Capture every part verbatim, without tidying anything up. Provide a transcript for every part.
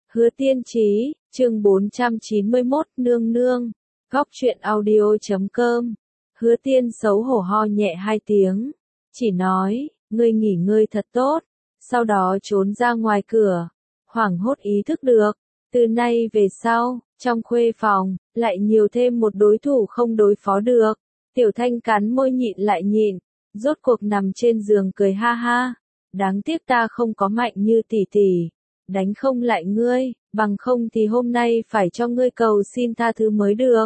Hứa Tiên Chí, chương bốn trăm chín mươi mốt, nương nương. Góc truyện audio chấm com. Hứa Tiên xấu hổ ho nhẹ hai tiếng, chỉ nói, ngươi nghỉ ngơi thật tốt, sau đó trốn ra ngoài cửa, hoảng hốt ý thức được, từ nay về sau, trong khuê phòng, lại nhiều thêm một đối thủ không đối phó được. Tiểu Thanh cắn môi nhịn lại nhịn, rốt cuộc nằm trên giường cười ha ha, đáng tiếc ta không có mạnh như tỷ tỷ, đánh không lại ngươi, bằng không thì hôm nay phải cho ngươi cầu xin tha thứ mới được.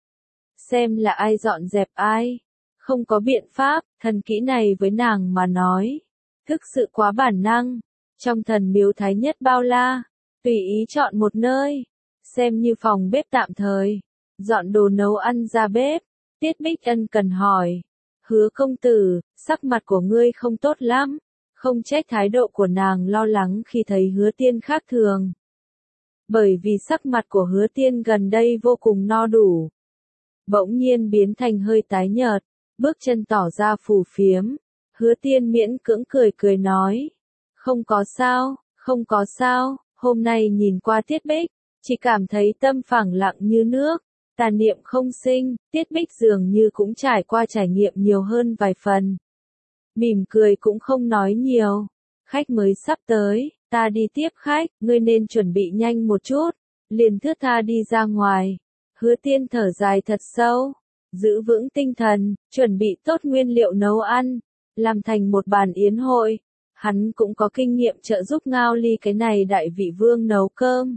Xem là ai dọn dẹp ai, không có biện pháp, thần kỹ này với nàng mà nói, thực sự quá bản năng, trong thần miếu thái nhất bao la, tùy ý chọn một nơi, xem như phòng bếp tạm thời, dọn đồ nấu ăn ra bếp. Tiết Bích ân cần hỏi, Hứa công tử, sắc mặt của ngươi không tốt lắm, không trách thái độ của nàng lo lắng khi thấy Hứa Tiên khác thường. Bởi vì sắc mặt của Hứa Tiên gần đây vô cùng no đủ, bỗng nhiên biến thành hơi tái nhợt, bước chân tỏ ra phù phiếm. Hứa Tiên miễn cưỡng cười cười nói, không có sao, không có sao, hôm nay nhìn qua Tiết Bích, chỉ cảm thấy tâm phẳng lặng như nước. Tà niệm không sinh, Tiết Bích dường như cũng trải qua trải nghiệm nhiều hơn vài phần. Mỉm cười cũng không nói nhiều. Khách mới sắp tới, ta đi tiếp khách, ngươi nên chuẩn bị nhanh một chút. Liền thướt tha đi ra ngoài. Hứa Tiên thở dài thật sâu, giữ vững tinh thần, chuẩn bị tốt nguyên liệu nấu ăn, làm thành một bàn yến hội. Hắn cũng có kinh nghiệm trợ giúp Ngao Ly cái này đại vị vương nấu cơm.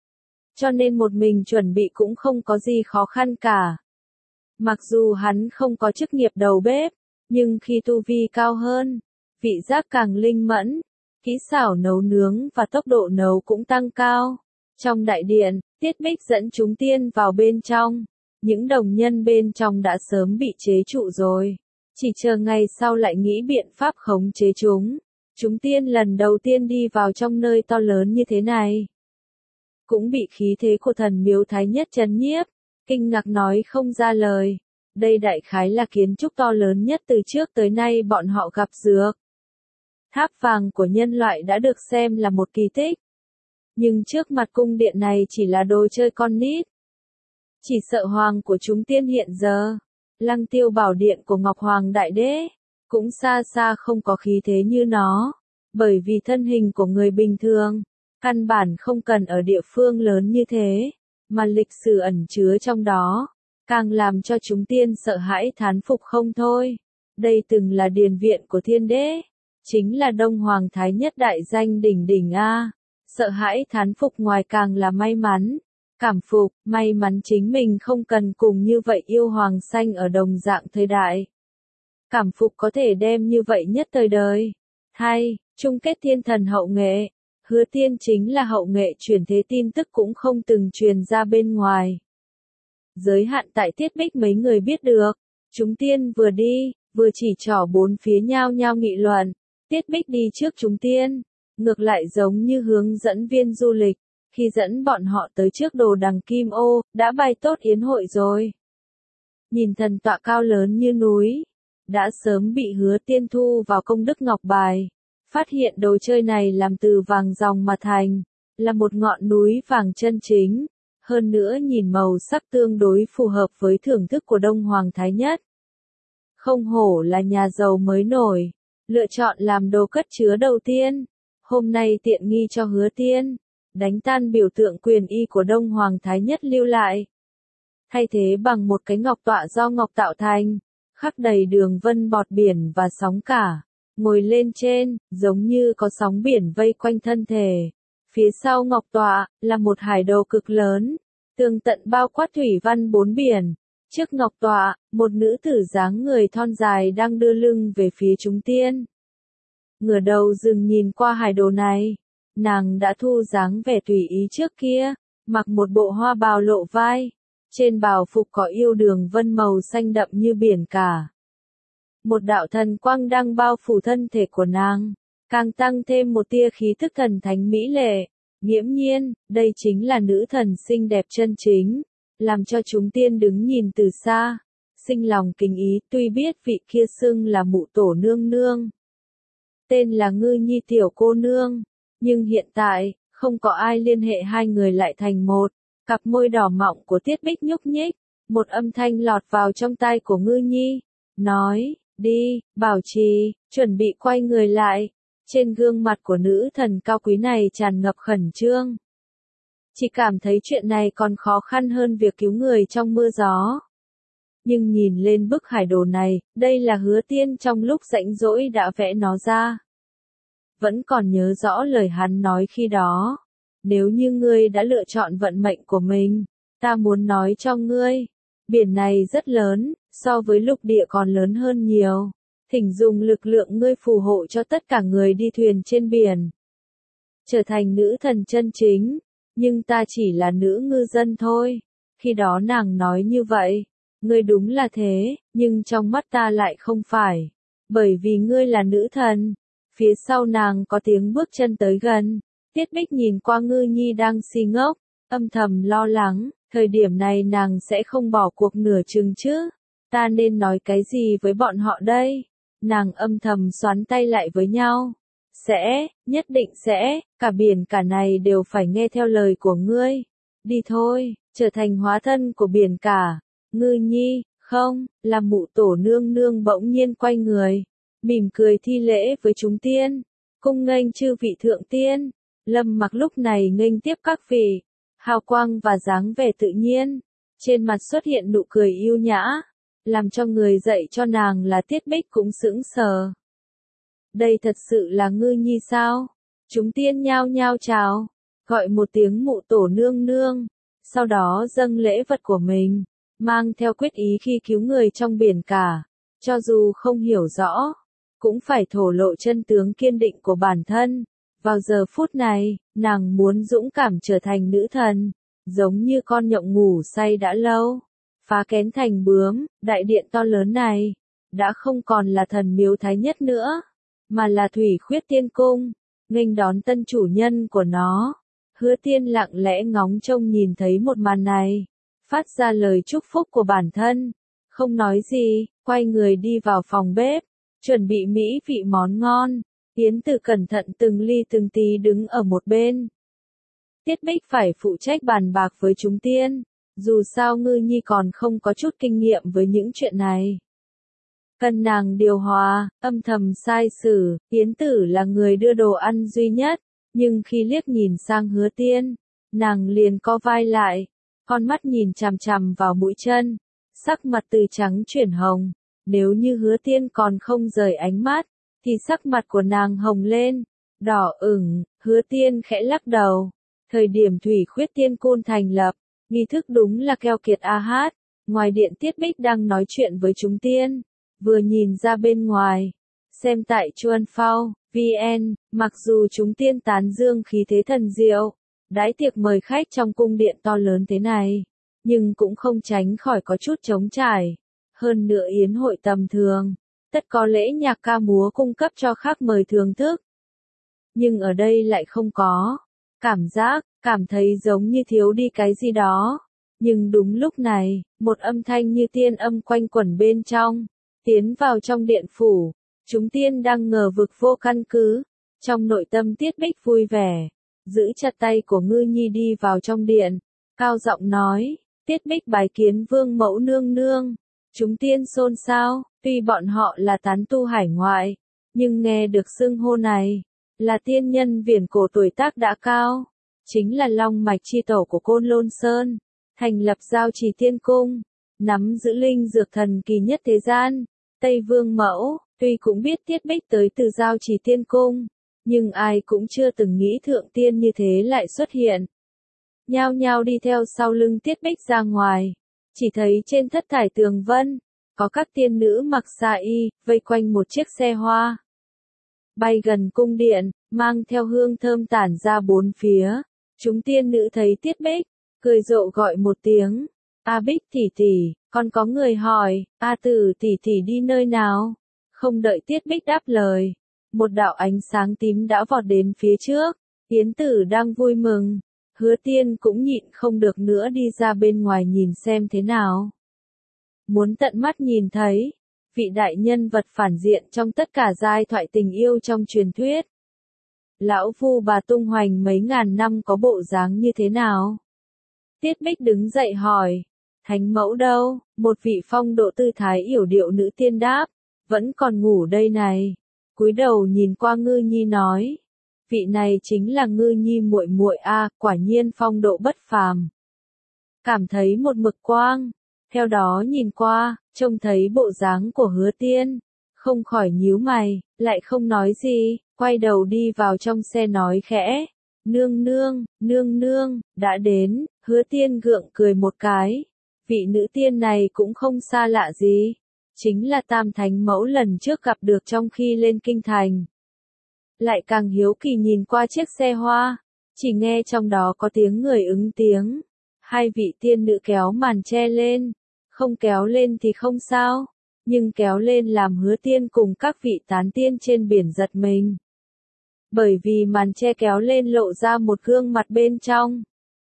Cho nên một mình chuẩn bị cũng không có gì khó khăn cả. Mặc dù hắn không có chức nghiệp đầu bếp, nhưng khi tu vi cao hơn, vị giác càng linh mẫn, kỹ xảo nấu nướng và tốc độ nấu cũng tăng cao. Trong đại điện, Tiết Bích dẫn chúng tiên vào bên trong. Những đồng nhân bên trong đã sớm bị chế trụ rồi. Chỉ chờ ngày sau lại nghĩ biện pháp khống chế chúng. Chúng tiên lần đầu tiên đi vào trong nơi to lớn như thế này, cũng bị khí thế của thần miếu thái nhất trấn nhiếp, kinh ngạc nói không ra lời. Đây đại khái là kiến trúc to lớn nhất từ trước tới nay bọn họ gặp dược. Tháp vàng của nhân loại đã được xem là một kỳ tích. Nhưng trước mặt cung điện này chỉ là đồ chơi con nít. Chỉ sợ hoàng của chúng tiên hiện giờ, Lăng Tiêu bảo điện của Ngọc Hoàng Đại Đế, cũng xa xa không có khí thế như nó, bởi vì thân hình của người bình thường, căn bản không cần ở địa phương lớn như thế, mà lịch sử ẩn chứa trong đó, càng làm cho chúng tiên sợ hãi thán phục không thôi. Đây từng là điền viện của thiên đế, chính là Đông Hoàng Thái Nhất đại danh đỉnh đỉnh a. Sợ hãi thán phục ngoài càng là may mắn, cảm phục, may mắn chính mình không cần cùng như vậy yêu hoàng xanh ở đồng dạng thời đại. Cảm phục có thể đem như vậy nhất thời đời. Thay, chung kết thiên thần hậu nghệ. Hứa Tiên chính là hậu nghệ truyền thế, tin tức cũng không từng truyền ra bên ngoài. Giới hạn tại Tiết Bích mấy người biết được. Chúng tiên vừa đi, vừa chỉ trỏ bốn phía nhao nhao nghị luận. Tiết Bích đi trước chúng tiên, ngược lại giống như hướng dẫn viên du lịch. Khi dẫn bọn họ tới trước đồ đằng Kim Ô, đã bày tốt yến hội rồi. Nhìn thần tọa cao lớn như núi, đã sớm bị Hứa Tiên thu vào công đức ngọc bài. Phát hiện đồ chơi này làm từ vàng ròng mà thành, là một ngọn núi vàng chân chính, hơn nữa nhìn màu sắc tương đối phù hợp với thưởng thức của Đông Hoàng Thái Nhất. Không hổ là nhà giàu mới nổi, lựa chọn làm đồ cất chứa đầu tiên, hôm nay tiện nghi cho Hứa Tiên, đánh tan biểu tượng quyền y của Đông Hoàng Thái Nhất lưu lại. Thay thế bằng một cái ngọc tọa do ngọc tạo thành, khắc đầy đường vân bọt biển và sóng cả. Ngồi lên trên, giống như có sóng biển vây quanh thân thể. Phía sau ngọc tọa, là một hải đồ cực lớn, tường tận bao quát thủy văn bốn biển. Trước ngọc tọa, một nữ tử dáng người thon dài đang đưa lưng về phía chúng tiên. Ngửa đầu dừng nhìn qua hải đồ này, nàng đã thu dáng vẻ tùy ý trước kia, mặc một bộ hoa bào lộ vai. Trên bào phục có yêu đường vân màu xanh đậm như biển cả. Một đạo thần quang đang bao phủ thân thể của nàng, càng tăng thêm một tia khí thức thần thánh mỹ lệ. Nghiễm nhiên, đây chính là nữ thần xinh đẹp chân chính, làm cho chúng tiên đứng nhìn từ xa, sinh lòng kính ý. Tuy biết vị kia xưng là mụ tổ nương nương, tên là Ngư Nhi tiểu cô nương, nhưng hiện tại, không có ai liên hệ hai người lại thành một. Cặp môi đỏ mọng của Tiết Bích nhúc nhích, một âm thanh lọt vào trong tai của Ngư Nhi, nói, đi, Bảo Trì, chuẩn bị quay người lại. Trên gương mặt của nữ thần cao quý này tràn ngập khẩn trương. Chỉ cảm thấy chuyện này còn khó khăn hơn việc cứu người trong mưa gió. Nhưng nhìn lên bức hải đồ này, đây là Hứa Tiên trong lúc rảnh rỗi đã vẽ nó ra. Vẫn còn nhớ rõ lời hắn nói khi đó. Nếu như ngươi đã lựa chọn vận mệnh của mình, ta muốn nói cho ngươi, biển này rất lớn, so với lục địa còn lớn hơn nhiều. Thỉnh dùng lực lượng ngươi phù hộ cho tất cả người đi thuyền trên biển. Trở thành nữ thần chân chính, nhưng ta chỉ là nữ ngư dân thôi. Khi đó nàng nói như vậy, ngươi đúng là thế, nhưng trong mắt ta lại không phải. Bởi vì ngươi là nữ thần. Phía sau nàng có tiếng bước chân tới gần. Tiết Bích nhìn qua Ngư Nhi đang si ngốc, âm thầm lo lắng, thời điểm này nàng sẽ không bỏ cuộc nửa chừng chứ. Ta nên nói cái gì với bọn họ đây? Nàng âm thầm xoắn tay lại với nhau. Sẽ, nhất định sẽ, cả biển cả này đều phải nghe theo lời của ngươi. Đi thôi, trở thành hóa thân của biển cả. Ngư Nhi, không, là Mụ Tổ nương nương bỗng nhiên quay người, mỉm cười thi lễ với chúng tiên. Cung nghênh chư vị thượng tiên. Lâm Mặc lúc này nghênh tiếp các vị, hào quang và dáng vẻ tự nhiên, trên mặt xuất hiện nụ cười yêu nhã, làm cho người dạy cho nàng là Tiết Bích cũng sững sờ. Đây thật sự là Ngư Nhi sao? Chúng tiên nhao nhao chào, gọi một tiếng Mụ Tổ nương nương, sau đó dâng lễ vật của mình, mang theo quyết ý khi cứu người trong biển cả, cho dù không hiểu rõ, cũng phải thổ lộ chân tướng kiên định của bản thân. Vào giờ phút này, nàng muốn dũng cảm trở thành nữ thần, giống như con nhộng ngủ say đã lâu, phá kén thành bướm. Đại điện to lớn này, đã không còn là thần miếu thái nhất nữa, mà là Thủy Khuyết Tiên Cung, nghênh đón tân chủ nhân của nó. Hứa Tiên lặng lẽ ngóng trông nhìn thấy một màn này, phát ra lời chúc phúc của bản thân, không nói gì, quay người đi vào phòng bếp, chuẩn bị mỹ vị món ngon. Yến Tử cẩn thận từng ly từng tí đứng ở một bên. Tiết Bích phải phụ trách bàn bạc với chúng tiên, dù sao Ngư Nhi còn không có chút kinh nghiệm với những chuyện này. Cần nàng điều hòa, âm thầm sai xử. Yến Tử là người đưa đồ ăn duy nhất, nhưng khi liếc nhìn sang Hứa Tiên, nàng liền co vai lại, con mắt nhìn chằm chằm vào mũi chân, sắc mặt từ trắng chuyển hồng. Nếu như Hứa Tiên còn không rời ánh mắt, thì sắc mặt của nàng hồng lên, đỏ ửng. Hứa Tiên khẽ lắc đầu. Thời điểm Thủy Khuyết Tiên Cung thành lập, nghi thức đúng là keo kiệt a hát. Ngoài điện Tiết Bích đang nói chuyện với chúng tiên, vừa nhìn ra bên ngoài, xem tại Chuan Phao, vê en, mặc dù chúng tiên tán dương khí thế thần diệu, đãi tiệc mời khách trong cung điện to lớn thế này, nhưng cũng không tránh khỏi có chút trống trải. Hơn nữa yến hội tầm thường, tất có lễ nhạc ca múa cung cấp cho khách mời thưởng thức. Nhưng ở đây lại không có. Cảm giác, cảm thấy giống như thiếu đi cái gì đó. Nhưng đúng lúc này, một âm thanh như tiên âm quanh quẩn bên trong, tiến vào trong điện phủ. Chúng tiên đang ngờ vực vô căn cứ. Trong nội tâm Tiết Bích vui vẻ, giữ chặt tay của Ngư Nhi đi vào trong điện, cao giọng nói, Tiết Bích bái kiến vương mẫu nương nương. Chúng tiên xôn xao, tuy bọn họ là tán tu hải ngoại, nhưng nghe được xưng hô này, là tiên nhân viển cổ tuổi tác đã cao, chính là long mạch chi tổ của Côn Lôn Sơn, thành lập Giao Trì Tiên Cung, nắm giữ linh dược thần kỳ nhất thế gian. Tây Vương mẫu, tuy cũng biết Tiết Bích tới từ Giao Trì Tiên Cung, nhưng ai cũng chưa từng nghĩ thượng tiên như thế lại xuất hiện. Nhao nhao đi theo sau lưng Tiết Bích ra ngoài. Chỉ thấy trên thất thải tường vân, có các tiên nữ mặc sa y, vây quanh một chiếc xe hoa. Bay gần cung điện, mang theo hương thơm tản ra bốn phía. Chúng tiên nữ thấy Tiết Bích, cười rộ gọi một tiếng. A Bích tỷ tỷ, còn có người hỏi, A Tử tỷ tỷ đi nơi nào? Không đợi Tiết Bích đáp lời, một đạo ánh sáng tím đã vọt đến phía trước. Yến Tử đang vui mừng. Hứa Tiên cũng nhịn không được nữa đi ra bên ngoài nhìn xem thế nào. Muốn tận mắt nhìn thấy, vị đại nhân vật phản diện trong tất cả giai thoại tình yêu trong truyền thuyết. Lão Phu bà tung hoành mấy ngàn năm có bộ dáng như thế nào? Tiết Bích đứng dậy hỏi. Thánh mẫu đâu? Một vị phong độ tư thái yểu điệu nữ tiên đáp. Vẫn còn ngủ đây này. Cúi đầu nhìn qua Ngư Nhi nói. Vị này chính là Ngư Nhi muội muội a, quả nhiên phong độ bất phàm. Cảm thấy một mực quang. Theo đó nhìn qua, trông thấy bộ dáng của Hứa Tiên. Không khỏi nhíu mày, lại không nói gì, quay đầu đi vào trong xe nói khẽ. Nương nương, nương nương, đã đến. Hứa Tiên gượng cười một cái. Vị nữ tiên này cũng không xa lạ gì. Chính là Tam Thánh Mẫu lần trước gặp được trong khi lên kinh thành. Lại càng hiếu kỳ nhìn qua chiếc xe hoa. Chỉ nghe trong đó có tiếng người ứng tiếng. Hai vị tiên nữ kéo màn che lên. Không kéo lên thì không sao. Nhưng kéo lên làm Hứa Tiên cùng các vị tán tiên trên biển giật mình. Bởi vì màn che kéo lên lộ ra một gương mặt bên trong.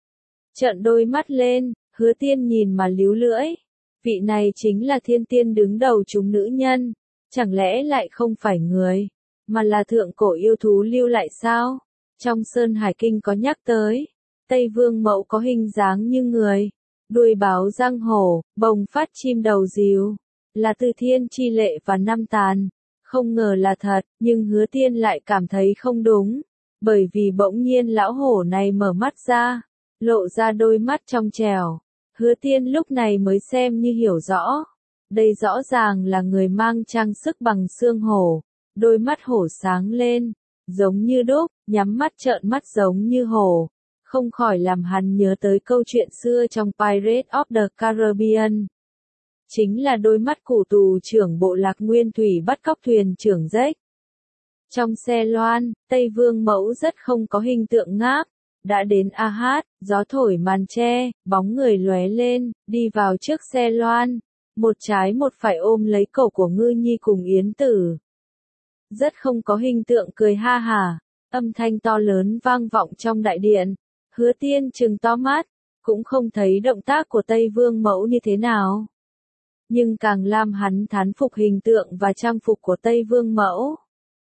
Trợn đôi mắt lên, Hứa Tiên nhìn mà líu lưỡi. Vị này chính là thiên tiên đứng đầu chúng nữ nhân. Chẳng lẽ lại không phải người, mà là thượng cổ yêu thú lưu lại sao? Trong Sơn Hải Kinh có nhắc tới. Tây Vương Mẫu có hình dáng như người. Đuôi báo răng hổ, bồng phát chim đầu díu. Là từ thiên chi lệ và năm tàn. Không ngờ là thật, nhưng Hứa Tiên lại cảm thấy không đúng. Bởi vì bỗng nhiên lão hổ này mở mắt ra. Lộ ra đôi mắt trong trẻo. Hứa Tiên lúc này mới xem như hiểu rõ. Đây rõ ràng là người mang trang sức bằng xương hổ. Đôi mắt hổ sáng lên. Giống như đúc, nhắm mắt trợn mắt giống như hổ. Không khỏi làm hắn nhớ tới câu chuyện xưa trong Pirates of the Caribbean. Chính là đôi mắt cụ tù trưởng bộ lạc Nguyên Thủy bắt cóc thuyền trưởng Jack. Trong xe loan, Tây Vương Mẫu rất không có hình tượng ngáp. Đã đến a hát, gió thổi màn che, bóng người lóe lên, đi vào trước xe loan. Một trái một phải ôm lấy cổ của Ngư Nhi cùng Yến Tử. Rất không có hình tượng cười ha hả. Âm thanh to lớn vang vọng trong đại điện. Hứa Tiên trừng to mắt, cũng không thấy động tác của Tây Vương Mẫu như thế nào. Nhưng càng làm hắn thán phục hình tượng và trang phục của Tây Vương Mẫu.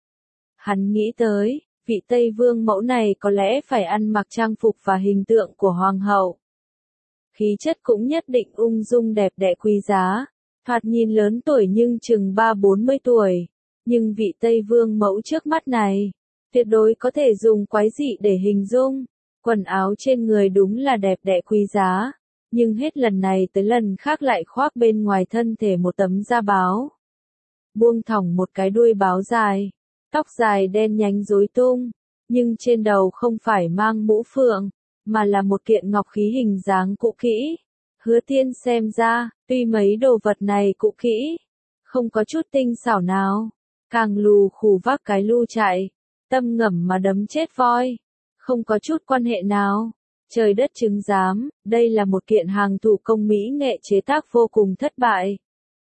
Hắn nghĩ tới, vị Tây Vương Mẫu này có lẽ phải ăn mặc trang phục và hình tượng của Hoàng hậu. Khí chất cũng nhất định ung dung đẹp đẽ quý giá, thoạt nhìn lớn tuổi nhưng chừng ba bốn mươi tuổi. Nhưng vị Tây Vương Mẫu trước mắt này, tuyệt đối có thể dùng quái dị để hình dung. Quần áo trên người đúng là đẹp đẽ quý giá, nhưng hết lần này tới lần khác lại khoác bên ngoài thân thể một tấm da báo. Buông thõng một cái đuôi báo dài, tóc dài đen nhánh rối tung, nhưng trên đầu không phải mang mũ phượng, mà là một kiện ngọc khí hình dáng cũ kỹ. Hứa Tiên xem ra, tuy mấy đồ vật này cũ kỹ, không có chút tinh xảo nào, càng lù khù vác cái lu chạy, tâm ngẩm mà đấm chết voi. Không có chút quan hệ nào. Trời đất chứng giám, đây là một kiện hàng thủ công mỹ nghệ chế tác vô cùng thất bại.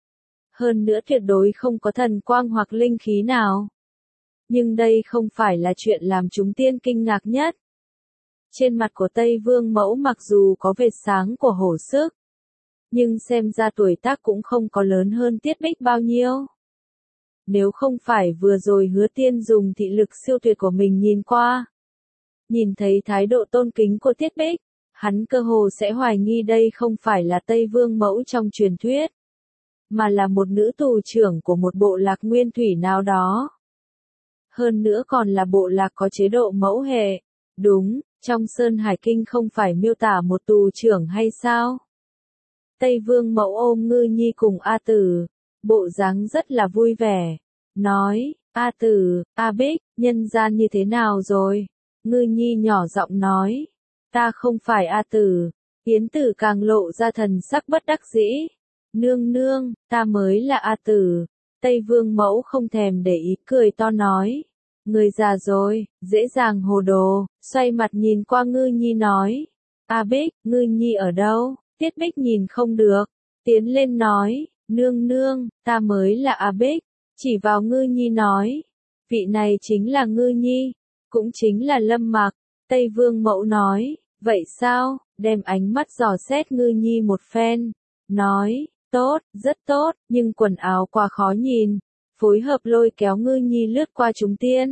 Hơn nữa tuyệt đối không có thần quang hoặc linh khí nào. Nhưng đây không phải là chuyện làm chúng tiên kinh ngạc nhất. Trên mặt của Tây Vương Mẫu mặc dù có vệt sáng của hổ sức, nhưng xem ra tuổi tác cũng không có lớn hơn Tiết Bích bao nhiêu. Nếu không phải vừa rồi Hứa Tiên dùng thị lực siêu tuyệt của mình nhìn qua, nhìn thấy thái độ tôn kính của Tiết Bích, hắn cơ hồ sẽ hoài nghi đây không phải là Tây Vương Mẫu trong truyền thuyết, mà là một nữ tù trưởng của một bộ lạc nguyên thủy nào đó. Hơn nữa còn là bộ lạc có chế độ mẫu hệ. Đúng, trong Sơn Hải Kinh không phải miêu tả một tù trưởng hay sao? Tây Vương Mẫu ôm Ngư Nhi cùng A Tử, bộ dáng rất là vui vẻ, nói, A Tử, A Bích, nhân gian như thế nào rồi? Ngư Nhi nhỏ giọng nói, ta không phải A Tử. Yến Tử càng lộ ra thần sắc bất đắc dĩ. Nương nương, ta mới là A Tử. Tây Vương Mẫu không thèm để ý cười to nói, người già rồi, dễ dàng hồ đồ, xoay mặt nhìn qua Ngư Nhi nói, A Bích, Ngư Nhi ở đâu? Tiết Bích nhìn không được, tiến lên nói, nương nương, ta mới là A Bích, chỉ vào Ngư Nhi nói, vị này chính là Ngư Nhi, cũng chính là Lâm Mặc. Tây Vương Mẫu nói, vậy sao, đem ánh mắt dò xét Ngư Nhi một phen, nói, tốt, rất tốt, nhưng quần áo quá khó nhìn, phối hợp lôi kéo Ngư Nhi lướt qua chúng tiên,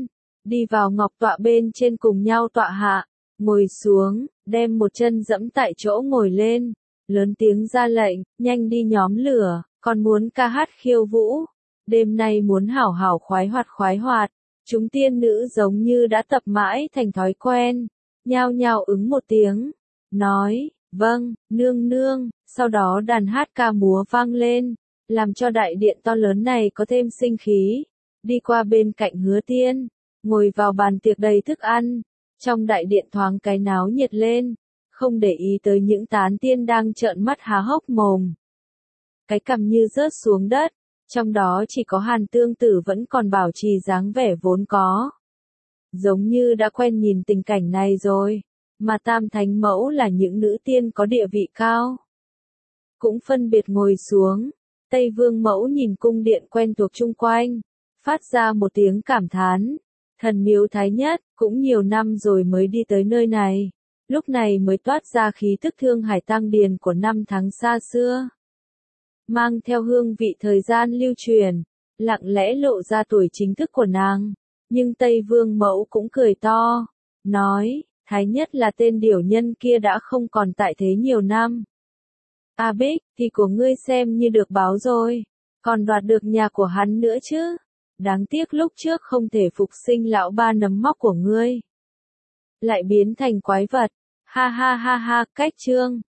đi vào ngọc tọa bên trên cùng nhau tọa hạ, ngồi xuống, đem một chân dẫm tại chỗ ngồi lên, lớn tiếng ra lệnh, nhanh đi nhóm lửa, còn muốn ca hát khiêu vũ, đêm nay muốn hảo hảo khoái hoạt khoái hoạt. Chúng tiên nữ giống như đã tập mãi thành thói quen, nhao nhao ứng một tiếng, nói, vâng, nương nương, sau đó đàn hát ca múa vang lên, làm cho đại điện to lớn này có thêm sinh khí, đi qua bên cạnh Hứa Tiên, ngồi vào bàn tiệc đầy thức ăn, trong đại điện thoáng cái náo nhiệt lên, không để ý tới những tán tiên đang trợn mắt há hốc mồm. Cái cằm như rớt xuống đất, trong đó chỉ có Hàn Tương Tử vẫn còn bảo trì dáng vẻ vốn có. Giống như đã quen nhìn tình cảnh này rồi, mà Tam Thánh Mẫu là những nữ tiên có địa vị cao. Cũng phân biệt ngồi xuống, Tây Vương Mẫu nhìn cung điện quen thuộc chung quanh, phát ra một tiếng cảm thán, thần miếu thái nhất, cũng nhiều năm rồi mới đi tới nơi này, lúc này mới toát ra khí tức Thương Hải Tăng Điền của năm tháng xa xưa. Mang theo hương vị thời gian lưu truyền, lặng lẽ lộ ra tuổi chính thức của nàng, nhưng Tây Vương Mẫu cũng cười to, nói, Thái Nhất là tên điểu nhân kia đã không còn tại thế nhiều năm. A Bích, thì của ngươi xem như được báo rồi, còn đoạt được nhà của hắn nữa chứ, đáng tiếc lúc trước không thể phục sinh lão ba nấm móc của ngươi. Lại biến thành quái vật, ha ha ha ha, cách chương.